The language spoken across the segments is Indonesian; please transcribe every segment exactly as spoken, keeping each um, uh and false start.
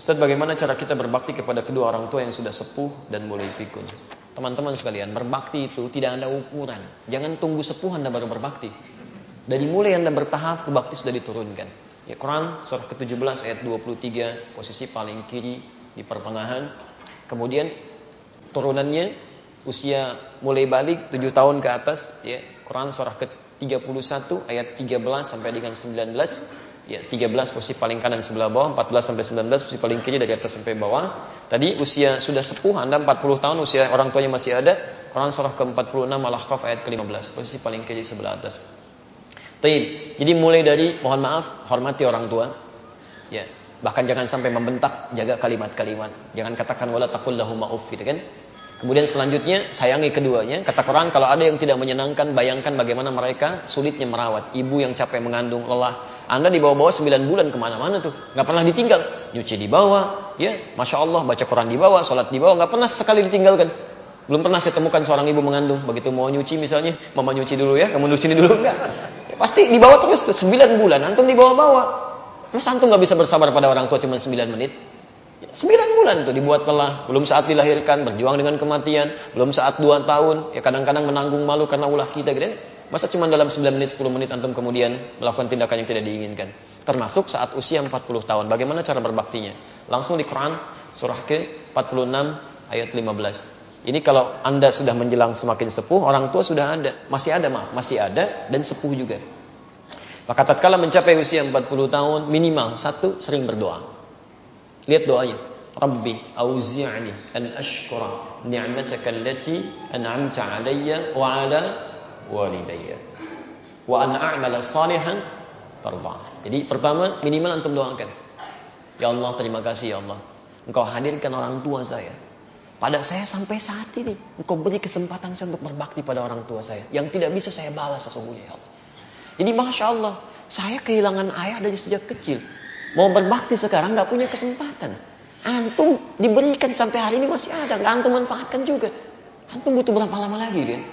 Ustaz, bagaimana cara kita berbakti kepada kedua orang tua yang sudah sepuh dan mulai pikun? Teman-teman sekalian, berbakti itu tidak ada ukuran. Jangan tunggu sepuh Anda baru berbakti. Dari mulai Anda bertahap, kebakti sudah diturunkan. Ya, Quran surah ke tujuh belas ayat dua puluh tiga, posisi paling kiri di pertengahan. Kemudian turunannya usia mulai balik tujuh tahun ke atas, ya. Quran surah ke tiga puluh satu ayat tiga belas sampai dengan sembilan belas. Ya, tiga belas posisi paling kanan sebelah bawah, empat belas sampai sembilan belas posisi paling kiri dari atas sampai bawah. Tadi usia sudah sepuh, Anda empat puluh tahun, usia orang tuanya masih ada. Quran surah ke empat puluh enam Al-Ahqaf ayat ke lima belas, posisi paling kiri sebelah atas. Taib. Jadi mulai dari mohon maaf, hormati orang tua. Ya, bahkan jangan sampai membentak, jaga kalimat-kalimat. Jangan katakan wala taqul lahum uff, gitu kan? Kemudian selanjutnya sayangi keduanya. Kata Quran, kalau ada yang tidak menyenangkan, bayangkan bagaimana mereka sulitnya merawat. Ibu yang capek mengandung, lelah. Anda dibawa-bawa sembilan bulan kemana-mana tuh, nggak pernah ditinggal. Nyuci dibawa, ya, masya Allah, baca Quran dibawa, sholat dibawa, nggak pernah sekali ditinggalkan. Belum pernah saya temukan seorang ibu mengandung, begitu mau nyuci misalnya, mama nyuci dulu ya, kamu nyuci dulu, enggak. Ya, pasti dibawa terus tuh sembilan bulan, antum dibawa-bawa. Mas antum nggak bisa bersabar pada orang tua cuma sembilan menit? sembilan bulan tuh dibuat lelah, belum saat dilahirkan, berjuang dengan kematian, belum saat dua tahun, ya kadang-kadang menanggung malu karena ulah kita gitu. Masa cuma dalam sembilan menit, sepuluh menit antum kemudian melakukan tindakan yang tidak diinginkan. Termasuk saat usia empat puluh tahun, bagaimana cara berbaktinya? Langsung di Quran surah ke empat puluh enam ayat lima belas. Ini kalau Anda sudah menjelang semakin sepuh, orang tua sudah ada, masih ada maaf, masih ada dan sepuh juga. Maka tatkala mencapai usia empat puluh tahun, minimal satu, sering berdoa. Lihat doanya. Rabbi auzi'ni an ashkura ni'mataka allati an'amta 'alayya wa 'ala walidayya wa an a'mala salihan tarda. Jadi pertama, minimal antum doakan. Ya Allah, terima kasih ya Allah. Engkau hadirkan orang tua saya pada saya sampai saat ini. Engkau beri kesempatan saya untuk berbakti pada orang tua saya yang tidak bisa saya balas sesungguhnya ya Allah. Jadi masya Allah, saya kehilangan ayah dari sejak kecil. Mau berbakti sekarang nggak punya kesempatan. Antum diberikan sampai hari ini masih ada, nggak antum manfaatkan juga. Antum butuh berapa lama lagi kan?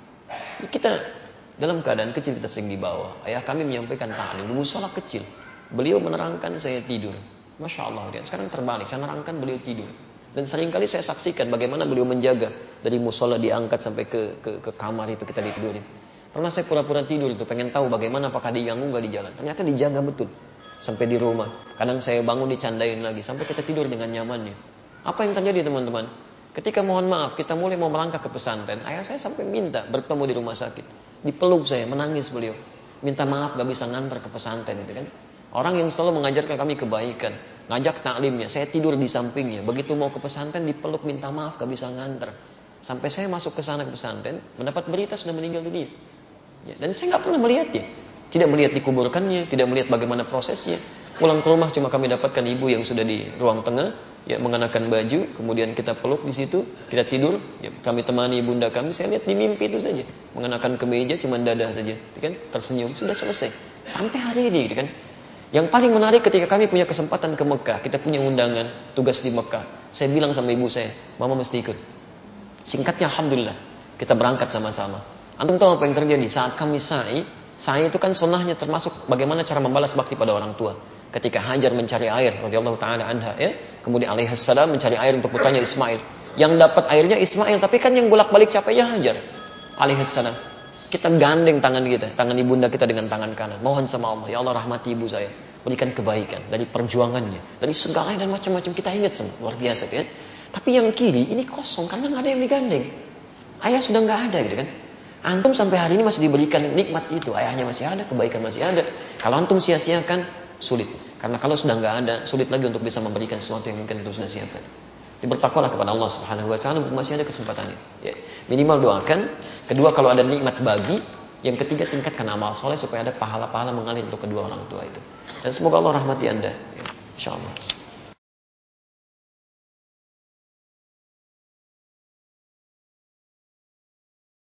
Kita dalam keadaan kecil kita sering dibawa. Ayah kami menyampaikan ta'lim di musola kecil. Beliau menerangkan, saya tidur. Masya Allah kan? Sekarang terbalik, saya menerangkan, beliau tidur. Dan seringkali saya saksikan bagaimana beliau menjaga dari musola diangkat sampai ke ke, ke kamar itu kita ditidurin. Pernah saya pura-pura tidur itu, pengen tahu bagaimana apakah diganggu nggak di jalan. Ternyata dijaga betul. Sampai di rumah. Kadang saya bangun dicandain lagi. Sampai kita tidur dengan nyamannya. Apa yang terjadi teman-teman? Ketika mohon maaf kita mulai mau melangkah ke pesantren, ayah saya sampai minta bertemu di rumah sakit. Dipeluk saya, menangis beliau. Minta maaf gak bisa ngantar ke pesantren itu kan. Orang yang selalu mengajarkan kami kebaikan. Ngajak taklimnya, saya tidur di sampingnya. Begitu mau ke pesantren dipeluk minta maaf gak bisa ngantar. Sampai saya masuk ke sana ke pesantren, mendapat berita sudah meninggal dunia. Ya, dan saya gak pernah melihatnya. Tidak melihat dikuburkannya, tidak melihat bagaimana prosesnya. Pulang ke rumah cuma kami dapatkan ibu yang sudah di ruang tengah, ya mengenakan baju, kemudian kita peluk di situ, kita tidur, ya, kami temani bunda kami. Saya lihat di mimpi itu saja, mengenakan kemeja cuma dada saja, kan? Tersenyum, sudah selesai. Sampai hari ini, kan? Yang paling menarik ketika kami punya kesempatan ke Mekah, kita punya undangan tugas di Mekah. Saya bilang sama ibu saya, mama mesti ikut. Singkatnya alhamdulillah, kita berangkat sama-sama. Antum tahu apa yang terjadi saat kami sa'i? Sa'i itu kan sunnahnya termasuk bagaimana cara membalas bakti pada orang tua. Ketika Hajar mencari air, radhiyallahu taala anha, ya, kemudian alaihissalam mencari air untuk putranya Ismail. Yang dapat airnya Ismail, tapi kan yang bolak-balik capeknya Hajar, alaihissalam. Kita gandeng tangan kita, tangan ibunda kita dengan tangan kanan. Mohon sama Allah, ya Allah rahmati ibu saya, berikan kebaikan dari perjuangannya, dari segala dan macam-macam kita ingat semua, luar biasa kan. Tapi yang kiri ini kosong karena nggak ada yang digandeng. Ayah sudah nggak ada gitu kan. Antum sampai hari ini masih diberikan nikmat itu, ayahnya masih ada, kebaikan masih ada. Kalau antum sia-siakan, sulit. Karena kalau sudah nggak ada, sulit lagi untuk bisa memberikan sesuatu yang mungkin itu sudah siapkan. Bertakwalah kepada Allah Subhanahu Wa Taala, masih ada kesempatan itu. Ya. Minimal doakan. Kedua, kalau ada nikmat bagi. Yang ketiga, tingkatkan amal soleh supaya ada pahala-pahala mengalir untuk kedua orang tua itu. Dan semoga Allah rahmati anda. Ya. Insya Allah.